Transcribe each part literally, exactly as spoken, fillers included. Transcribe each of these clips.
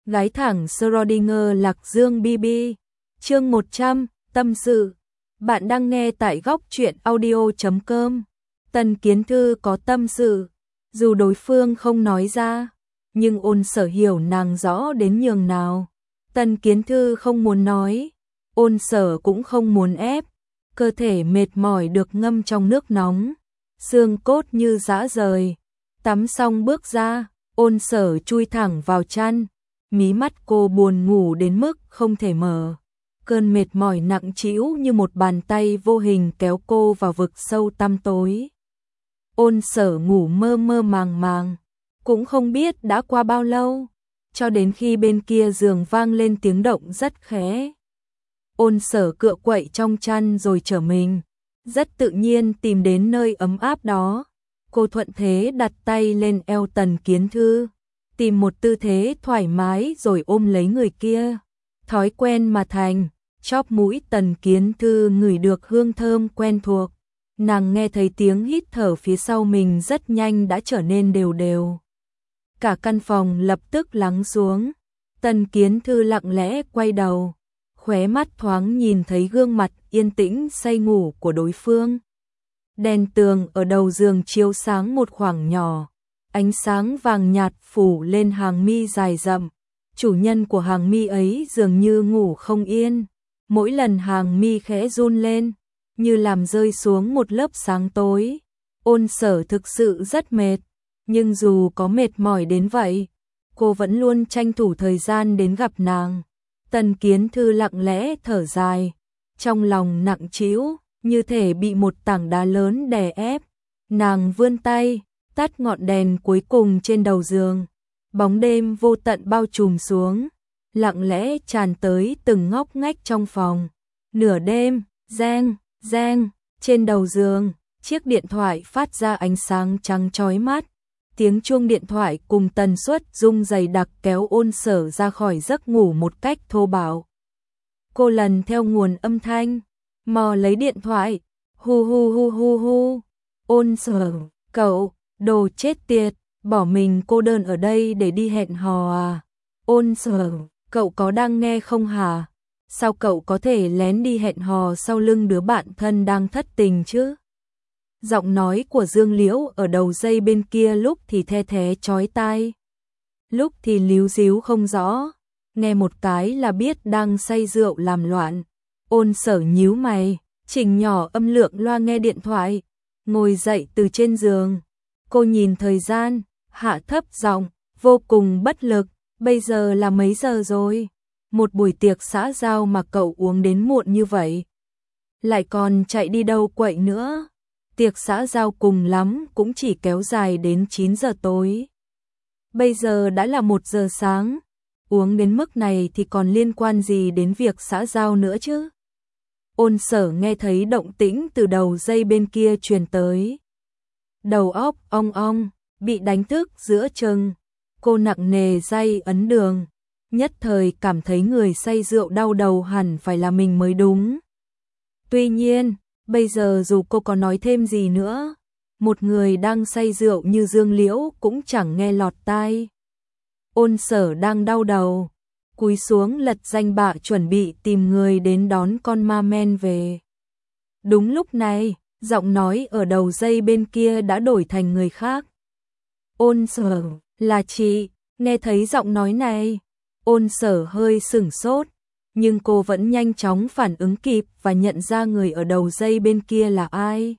Gái thẳng Schrödinger Lạc Dương bê bê. Chương một trăm, tâm sự. Bạn đang nghe tại góc truyện audio chấm com. Tần Kiến Thư có tâm sự, dù đối phương không nói ra, nhưng Ôn Sở hiểu nàng rõ đến nhường nào. Tần Kiến Thư không muốn nói, Ôn Sở cũng không muốn ép, cơ thể mệt mỏi được ngâm trong nước nóng, xương cốt như giã rời. Tắm xong bước ra, Ôn Sở chui thẳng vào chăn, mí mắt cô buồn ngủ đến mức không thể mở. Cơn mệt mỏi nặng trĩu như một bàn tay vô hình kéo cô vào vực sâu tăm tối. Ôn Sở ngủ mơ mơ màng màng, cũng không biết đã qua bao lâu, cho đến khi bên kia giường vang lên tiếng động rất khẽ. Ôn Sở cựa quậy trong chăn rồi trở mình, rất tự nhiên tìm đến nơi ấm áp đó. Cô thuận thế đặt tay lên eo Tần Kiến Thư, tìm một tư thế thoải mái rồi ôm lấy người kia. Thói quen mà thành, chóp mũi Tần Kiến Thư ngửi được hương thơm quen thuộc. Nàng nghe thấy tiếng hít thở phía sau mình rất nhanh đã trở nên đều đều. Cả căn phòng lập tức lắng xuống. Tần Kiến Thư lặng lẽ quay đầu, khóe mắt thoáng nhìn thấy gương mặt yên tĩnh say ngủ của đối phương. Đèn tường ở đầu giường chiếu sáng một khoảng nhỏ, ánh sáng vàng nhạt phủ lên hàng mi dài rậm. Chủ nhân của hàng mi ấy dường như ngủ không yên, mỗi lần hàng mi khẽ run lên, như làm rơi xuống một lớp sáng tối. Ôn Sở thực sự rất mệt, nhưng dù có mệt mỏi đến vậy, cô vẫn luôn tranh thủ thời gian đến gặp nàng. Tần Kiến Thư lặng lẽ thở dài, trong lòng nặng trĩu, như thể bị một tảng đá lớn đè ép. Nàng vươn tay, tắt ngọn đèn cuối cùng trên đầu giường. Bóng đêm vô tận bao trùm xuống, lặng lẽ tràn tới từng ngóc ngách trong phòng. Nửa đêm, reng, reng, trên đầu giường, chiếc điện thoại phát ra ánh sáng trắng chói mắt. Tiếng chuông điện thoại cùng tần suất rung dày đặc kéo Ôn Sở ra khỏi giấc ngủ một cách thô bạo. Cô lần theo nguồn âm thanh, mò lấy điện thoại, hu hu hu hu hu. Ôn Sở, cậu, đồ chết tiệt, bỏ mình cô đơn ở đây để đi hẹn hò à? Ôn Sở, cậu có đang nghe không hả? Sao cậu có thể lén đi hẹn hò sau lưng đứa bạn thân đang thất tình chứ? Giọng nói của Dương Liễu ở đầu dây bên kia lúc thì the thé chói tai, lúc thì líu díu không rõ, nghe một cái là biết đang say rượu làm loạn. Ôn Sở nhíu mày, chỉnh nhỏ âm lượng loa nghe điện thoại, ngồi dậy từ trên giường. Cô nhìn thời gian, hạ thấp giọng, vô cùng bất lực, bây giờ là mấy giờ rồi? Một buổi tiệc xã giao mà cậu uống đến muộn như vậy, lại còn chạy đi đâu quậy nữa? Tiệc xã giao cùng lắm cũng chỉ kéo dài đến chín giờ tối. Bây giờ đã là một giờ sáng, uống đến mức này thì còn liên quan gì đến việc xã giao nữa chứ? Ôn Sở nghe thấy động tĩnh từ đầu dây bên kia truyền tới. Đầu óc ong ong, bị đánh thức giữa chừng. Cô nặng nề day ấn đường, nhất thời cảm thấy người say rượu đau đầu hẳn phải là mình mới đúng. Tuy nhiên, bây giờ dù cô có nói thêm gì nữa, một người đang say rượu như Dương Liễu cũng chẳng nghe lọt tai. Ôn Sở đang đau đầu, cúi xuống lật danh bạ chuẩn bị tìm người đến đón con ma men về. Đúng lúc này, giọng nói ở đầu dây bên kia đã đổi thành người khác. Ôn Sở, là chị. Nghe thấy giọng nói này, Ôn Sở hơi sửng sốt, nhưng cô vẫn nhanh chóng phản ứng kịp và nhận ra người ở đầu dây bên kia là ai.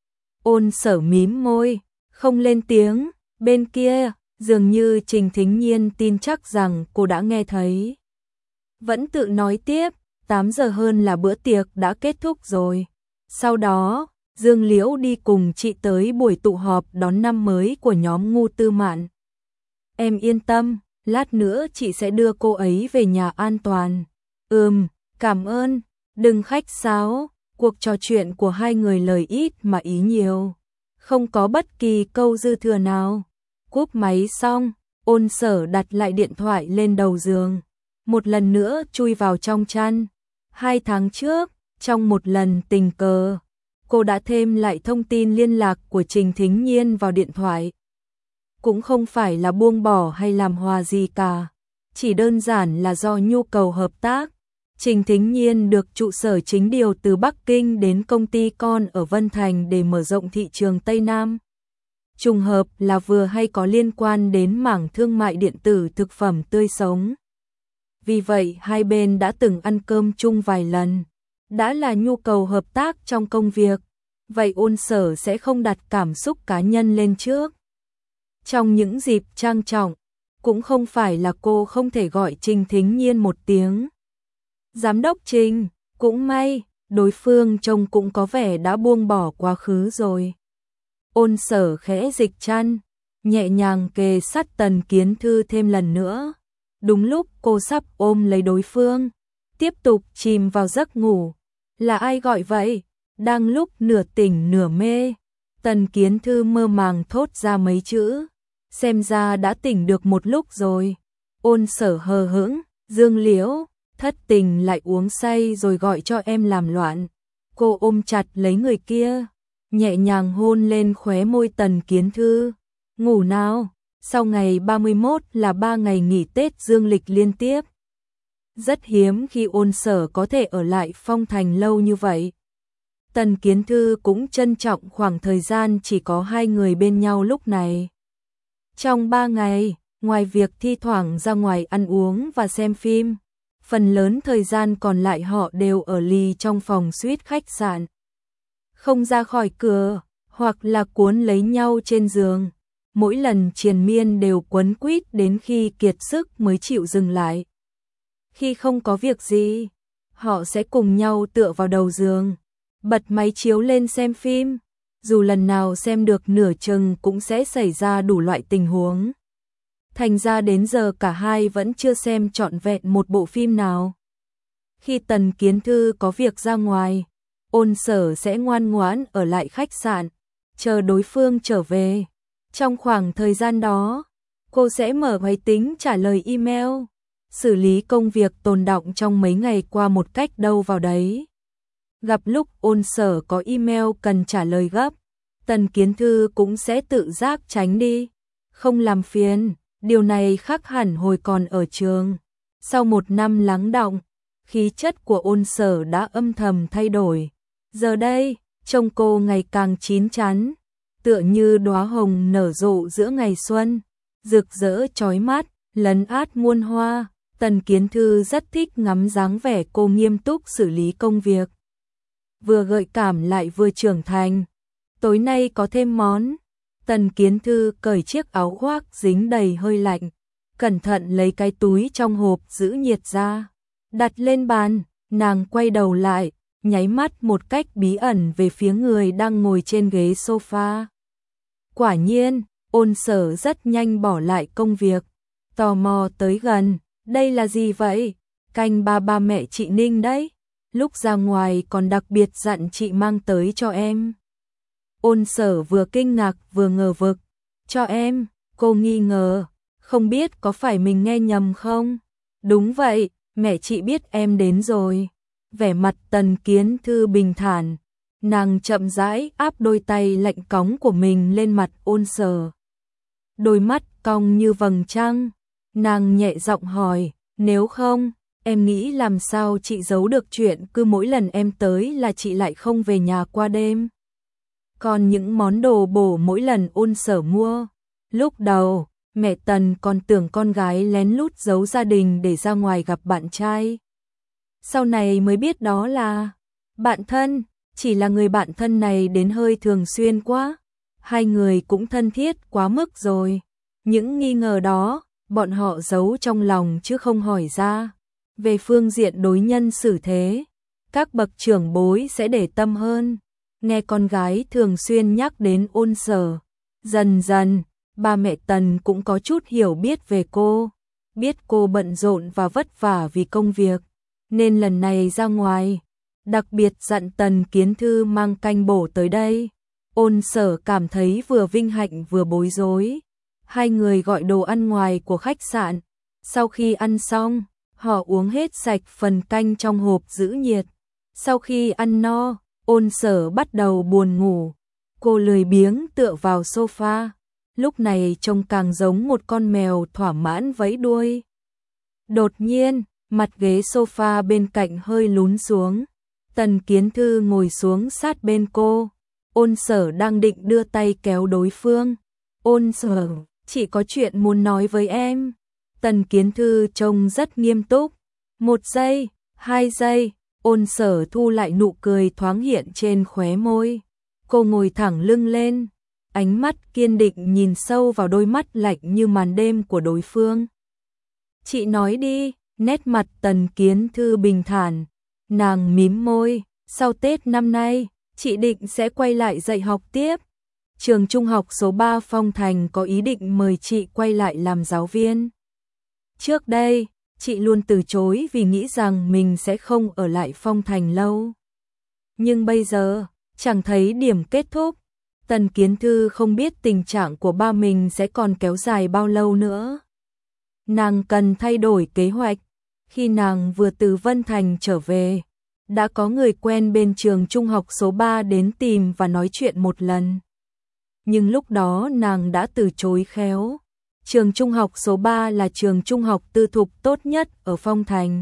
Ôn Sở mím môi, không lên tiếng. Bên kia, dường như Trình Thính Nhiên tin chắc rằng cô đã nghe thấy, vẫn tự nói tiếp, tám giờ hơn là bữa tiệc đã kết thúc rồi. Sau đó, Dương Liễu đi cùng chị tới buổi tụ họp đón năm mới của nhóm Ngu Tư Mạn. Em yên tâm, lát nữa chị sẽ đưa cô ấy về nhà an toàn. Ừm, cảm ơn, đừng khách sáo. Cuộc trò chuyện của hai người lời ít mà ý nhiều, không có bất kỳ câu dư thừa nào. Cúp máy xong, Ôn Sở đặt lại điện thoại lên đầu giường, một lần nữa chui vào trong chăn. Hai tháng trước, trong một lần tình cờ, cô đã thêm lại thông tin liên lạc của Trình Thính Nhiên vào điện thoại. Cũng không phải là buông bỏ hay làm hòa gì cả, chỉ đơn giản là do nhu cầu hợp tác. Trình Thính Nhiên được trụ sở chính điều từ Bắc Kinh đến công ty con ở Vân Thành để mở rộng thị trường Tây Nam. Trùng hợp là vừa hay có liên quan đến mảng thương mại điện tử thực phẩm tươi sống. Vì vậy hai bên đã từng ăn cơm chung vài lần. Đã là nhu cầu hợp tác trong công việc, vậy Ôn Sở sẽ không đặt cảm xúc cá nhân lên trước. Trong những dịp trang trọng, cũng không phải là cô không thể gọi Trình Thính Nhiên một tiếng. Giám đốc Trình, cũng may, đối phương trông cũng có vẻ đã buông bỏ quá khứ rồi. Ôn Sở khẽ dịch chăn, nhẹ nhàng kề sát Tần Kiến Thư thêm lần nữa. Đúng lúc cô sắp ôm lấy đối phương, tiếp tục chìm vào giấc ngủ. Là ai gọi vậy? Đang lúc nửa tỉnh nửa mê, Tần Kiến Thư mơ màng thốt ra mấy chữ. Xem ra đã tỉnh được một lúc rồi. Ôn Sở hờ hững, Dương Liễu, thất tình lại uống say rồi gọi cho em làm loạn. Cô ôm chặt lấy người kia, nhẹ nhàng hôn lên khóe môi Tần Kiến Thư. Ngủ nào, sau ngày ba mươi mốt là ba ngày nghỉ Tết dương lịch liên tiếp. Rất hiếm khi Ôn Sở có thể ở lại Phong Thành lâu như vậy. Tần Kiến Thư cũng trân trọng khoảng thời gian chỉ có hai người bên nhau lúc này. Trong ba ngày, ngoài việc thi thoảng ra ngoài ăn uống và xem phim, phần lớn thời gian còn lại họ đều ở lì trong phòng suite khách sạn. Không ra khỏi cửa, hoặc là cuốn lấy nhau trên giường. Mỗi lần triền miên đều quấn quýt đến khi kiệt sức mới chịu dừng lại. Khi không có việc gì, họ sẽ cùng nhau tựa vào đầu giường, bật máy chiếu lên xem phim. Dù lần nào xem được nửa chừng cũng sẽ xảy ra đủ loại tình huống. Thành ra đến giờ cả hai vẫn chưa xem trọn vẹn một bộ phim nào. Khi Tần Kiến Thư có việc ra ngoài, Ôn Sở sẽ ngoan ngoãn ở lại khách sạn, chờ đối phương trở về. Trong khoảng thời gian đó, cô sẽ mở máy tính trả lời email, xử lý công việc tồn đọng trong mấy ngày qua một cách đâu vào đấy. Gặp lúc Ôn Sở có email cần trả lời gấp, Tần Kiến Thư cũng sẽ tự giác tránh đi, không làm phiền. Điều này khác hẳn hồi còn ở trường. Sau một năm lắng đọng, khí chất của Ôn Sở đã âm thầm thay đổi. Giờ đây, trông cô ngày càng chín chắn, tựa như đóa hồng nở rộ giữa ngày xuân, rực rỡ chói mắt, lấn át muôn hoa. Tần Kiến Thư rất thích ngắm dáng vẻ cô nghiêm túc xử lý công việc. Vừa gợi cảm lại vừa trưởng thành. Tối nay có thêm món. Tần Kiến Thư cởi chiếc áo khoác dính đầy hơi lạnh, cẩn thận lấy cái túi trong hộp giữ nhiệt ra, đặt lên bàn. Nàng quay đầu lại, nháy mắt một cách bí ẩn về phía người đang ngồi trên ghế sofa. Quả nhiên, Ôn Sở rất nhanh bỏ lại công việc, tò mò tới gần. Đây là gì vậy? Canh ba ba mẹ chị Ninh đấy. Lúc ra ngoài còn đặc biệt dặn chị mang tới cho em. Ôn Sở vừa kinh ngạc vừa ngờ vực. Cho em, cô nghi ngờ, không biết có phải mình nghe nhầm không? Đúng vậy, mẹ chị biết em đến rồi. Vẻ mặt Tần Kiến Thư bình thản, nàng chậm rãi áp đôi tay lạnh cóng của mình lên mặt Ôn Sở. Đôi mắt cong như vầng trăng, nàng nhẹ giọng hỏi, nếu không, em nghĩ làm sao chị giấu được chuyện cứ mỗi lần em tới là chị lại không về nhà qua đêm? Còn những món đồ bổ mỗi lần Ôn Sở mua, lúc đầu, mẹ Tần còn tưởng con gái lén lút giấu gia đình để ra ngoài gặp bạn trai. Sau này mới biết đó là bạn thân, chỉ là người bạn thân này đến hơi thường xuyên quá. Hai người cũng thân thiết quá mức rồi. Những nghi ngờ đó, bọn họ giấu trong lòng chứ không hỏi ra. Về phương diện đối nhân xử thế, các bậc trưởng bối sẽ để tâm hơn. Nghe con gái thường xuyên nhắc đến Ôn Sở, dần dần, ba mẹ Tần cũng có chút hiểu biết về cô. Biết cô bận rộn và vất vả vì công việc, nên lần này ra ngoài, đặc biệt dặn Tần Kiến Thư mang canh bổ tới đây. Ôn Sở cảm thấy vừa vinh hạnh vừa bối rối. Hai người gọi đồ ăn ngoài của khách sạn. Sau khi ăn xong, họ uống hết sạch phần canh trong hộp giữ nhiệt. Sau khi ăn no, Ôn Sở bắt đầu buồn ngủ. Cô lười biếng tựa vào sofa, lúc này trông càng giống một con mèo thỏa mãn vẫy đuôi. Đột nhiên, mặt ghế sofa bên cạnh hơi lún xuống. Tần Kiến Thư ngồi xuống sát bên cô. Ôn Sở đang định đưa tay kéo đối phương. Ôn Sở, chị có chuyện muốn nói với em. Tần Kiến Thư trông rất nghiêm túc. Một giây, hai giây, Ôn Sở thu lại nụ cười thoáng hiện trên khóe môi. Cô ngồi thẳng lưng lên, ánh mắt kiên định nhìn sâu vào đôi mắt lạnh như màn đêm của đối phương. Chị nói đi, nét mặt Tần Kiến Thư bình thản. Nàng mím môi, sau Tết năm nay, chị định sẽ quay lại dạy học tiếp. Trường trung học số ba Phong Thành có ý định mời chị quay lại làm giáo viên. Trước đây, chị luôn từ chối vì nghĩ rằng mình sẽ không ở lại Phong Thành lâu. Nhưng bây giờ, chẳng thấy điểm kết thúc. Tần Kiến Thư không biết tình trạng của ba mình sẽ còn kéo dài bao lâu nữa. Nàng cần thay đổi kế hoạch. Khi nàng vừa từ Vân Thành trở về, đã có người quen bên trường trung học số ba đến tìm và nói chuyện một lần. Nhưng lúc đó nàng đã từ chối khéo. Trường trung học số ba là trường trung học tư thục tốt nhất ở Phong Thành.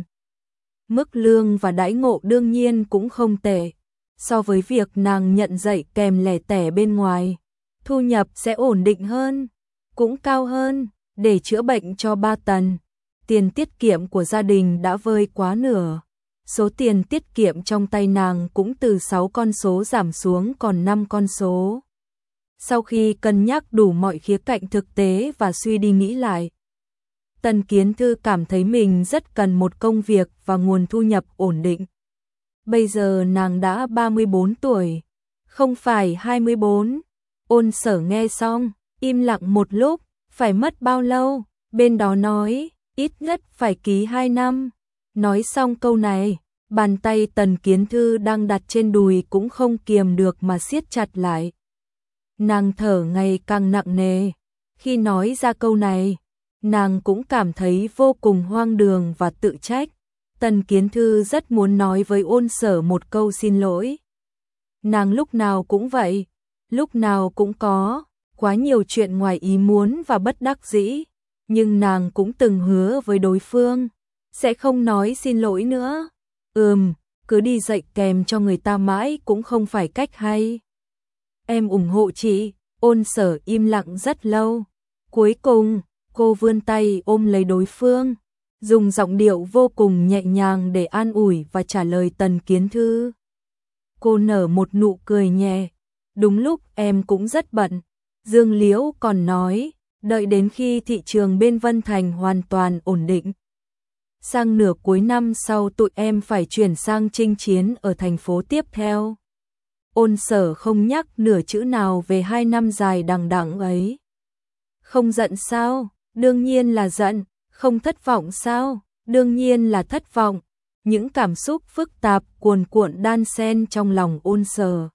Mức lương và đãi ngộ đương nhiên cũng không tệ. So với việc nàng nhận dạy kèm lẻ tẻ bên ngoài, thu nhập sẽ ổn định hơn, cũng cao hơn. Để chữa bệnh cho ba Tần, tiền tiết kiệm của gia đình đã vơi quá nửa. Số tiền tiết kiệm trong tay nàng cũng từ sáu con số giảm xuống còn năm con số. Sau khi cân nhắc đủ mọi khía cạnh thực tế và suy đi nghĩ lại, Tần Kiến Thư cảm thấy mình rất cần một công việc và nguồn thu nhập ổn định. Bây giờ nàng đã ba mươi bốn tuổi, không phải hai mươi bốn. Ôn Sở nghe xong, im lặng một lúc. Phải mất bao lâu? Bên đó nói, ít nhất phải ký hai năm. Nói xong câu này, bàn tay Tần Kiến Thư đang đặt trên đùi cũng không kiềm được mà siết chặt lại. Nàng thở ngày càng nặng nề. Khi nói ra câu này, nàng cũng cảm thấy vô cùng hoang đường và tự trách. Tần Kiến Thư rất muốn nói với Ôn Sở một câu xin lỗi. Nàng lúc nào cũng vậy, lúc nào cũng có quá nhiều chuyện ngoài ý muốn và bất đắc dĩ, nhưng nàng cũng từng hứa với đối phương, sẽ không nói xin lỗi nữa. Ừm, cứ đi dạy kèm cho người ta mãi cũng không phải cách hay. Em ủng hộ chị. Ôn Sở im lặng rất lâu. Cuối cùng, cô vươn tay ôm lấy đối phương, dùng giọng điệu vô cùng nhẹ nhàng để an ủi và trả lời Tần Kiến Thư. Cô nở một nụ cười nhẹ. Đúng lúc em cũng rất bận. Dương Liễu còn nói, đợi đến khi thị trường bên Vân Thành hoàn toàn ổn định. Sang nửa cuối năm sau tụi em phải chuyển sang chinh chiến ở thành phố tiếp theo. Ôn Sở không nhắc nửa chữ nào về hai năm dài đằng đẵng ấy. Không giận sao? Đương nhiên là giận. Không thất vọng sao? Đương nhiên là thất vọng. Những cảm xúc phức tạp cuồn cuộn đan xen trong lòng Ôn Sở.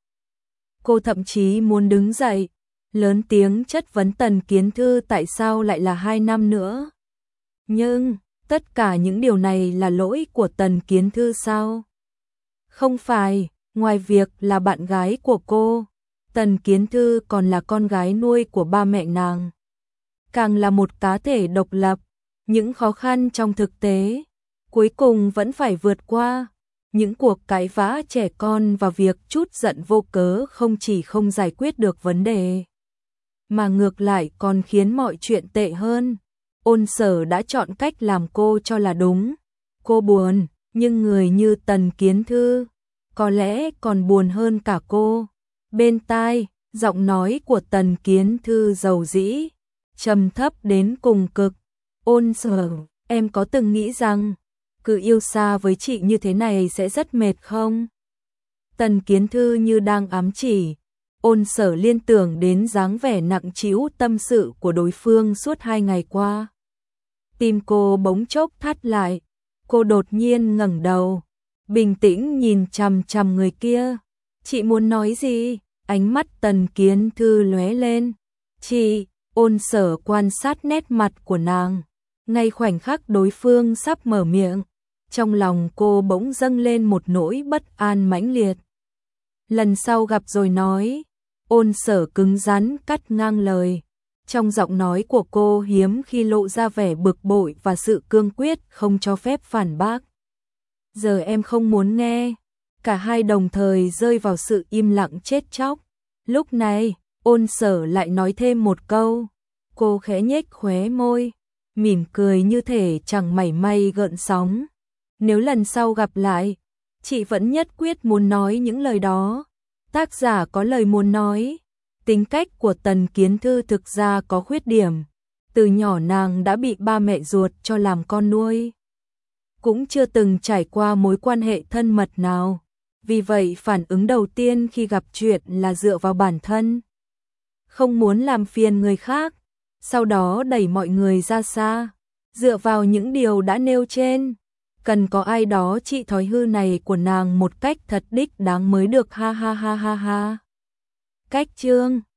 Cô thậm chí muốn đứng dậy, lớn tiếng chất vấn Tần Kiến Thư tại sao lại là hai năm nữa. Nhưng, tất cả những điều này là lỗi của Tần Kiến Thư sao? Không phải, ngoài việc là bạn gái của cô, Tần Kiến Thư còn là con gái nuôi của ba mẹ nàng. Càng là một cá thể độc lập, những khó khăn trong thực tế, cuối cùng vẫn phải vượt qua. Những cuộc cãi vã trẻ con và việc chút giận vô cớ không chỉ không giải quyết được vấn đề, mà ngược lại còn khiến mọi chuyện tệ hơn. Ôn Sở đã chọn cách làm cô cho là đúng. Cô buồn, nhưng người như Tần Kiến Thư có lẽ còn buồn hơn cả cô. Bên tai, giọng nói của Tần Kiến Thư dầu dĩ, trầm thấp đến cùng cực. Ôn Sở, em có từng nghĩ rằng cứ yêu xa với chị như thế này sẽ rất mệt không? Tần Kiến Thư như đang ám chỉ. Ôn Sở liên tưởng đến dáng vẻ nặng trĩu tâm sự của đối phương suốt hai ngày qua. Tim cô bỗng chốc thắt lại. Cô đột nhiên ngẩng đầu, bình tĩnh nhìn chằm chằm người kia. Chị muốn nói gì? Ánh mắt Tần Kiến Thư lóe lên. Chị. Ôn Sở quan sát nét mặt của nàng. Ngay khoảnh khắc đối phương sắp mở miệng, trong lòng cô bỗng dâng lên một nỗi bất an mãnh liệt. Lần sau gặp rồi nói. Ôn Sở cứng rắn cắt ngang lời. Trong giọng nói của cô hiếm khi lộ ra vẻ bực bội và sự cương quyết không cho phép phản bác. Giờ em không muốn nghe. Cả hai đồng thời rơi vào sự im lặng chết chóc. Lúc này, Ôn Sở lại nói thêm một câu. Cô khẽ nhếch khóe môi, mỉm cười như thể chẳng mảy may gợn sóng. Nếu lần sau gặp lại, chị vẫn nhất quyết muốn nói những lời đó. Tác giả có lời muốn nói. Tính cách của Tần Kiến Thư thực ra có khuyết điểm. Từ nhỏ nàng đã bị ba mẹ ruột cho làm con nuôi. Cũng chưa từng trải qua mối quan hệ thân mật nào. Vì vậy phản ứng đầu tiên khi gặp chuyện là dựa vào bản thân. Không muốn làm phiền người khác. Sau đó đẩy mọi người ra xa. Dựa vào những điều đã nêu trên. Cần có ai đó trị thói hư này của nàng một cách thật đích đáng mới được, ha ha ha ha ha. Cách chương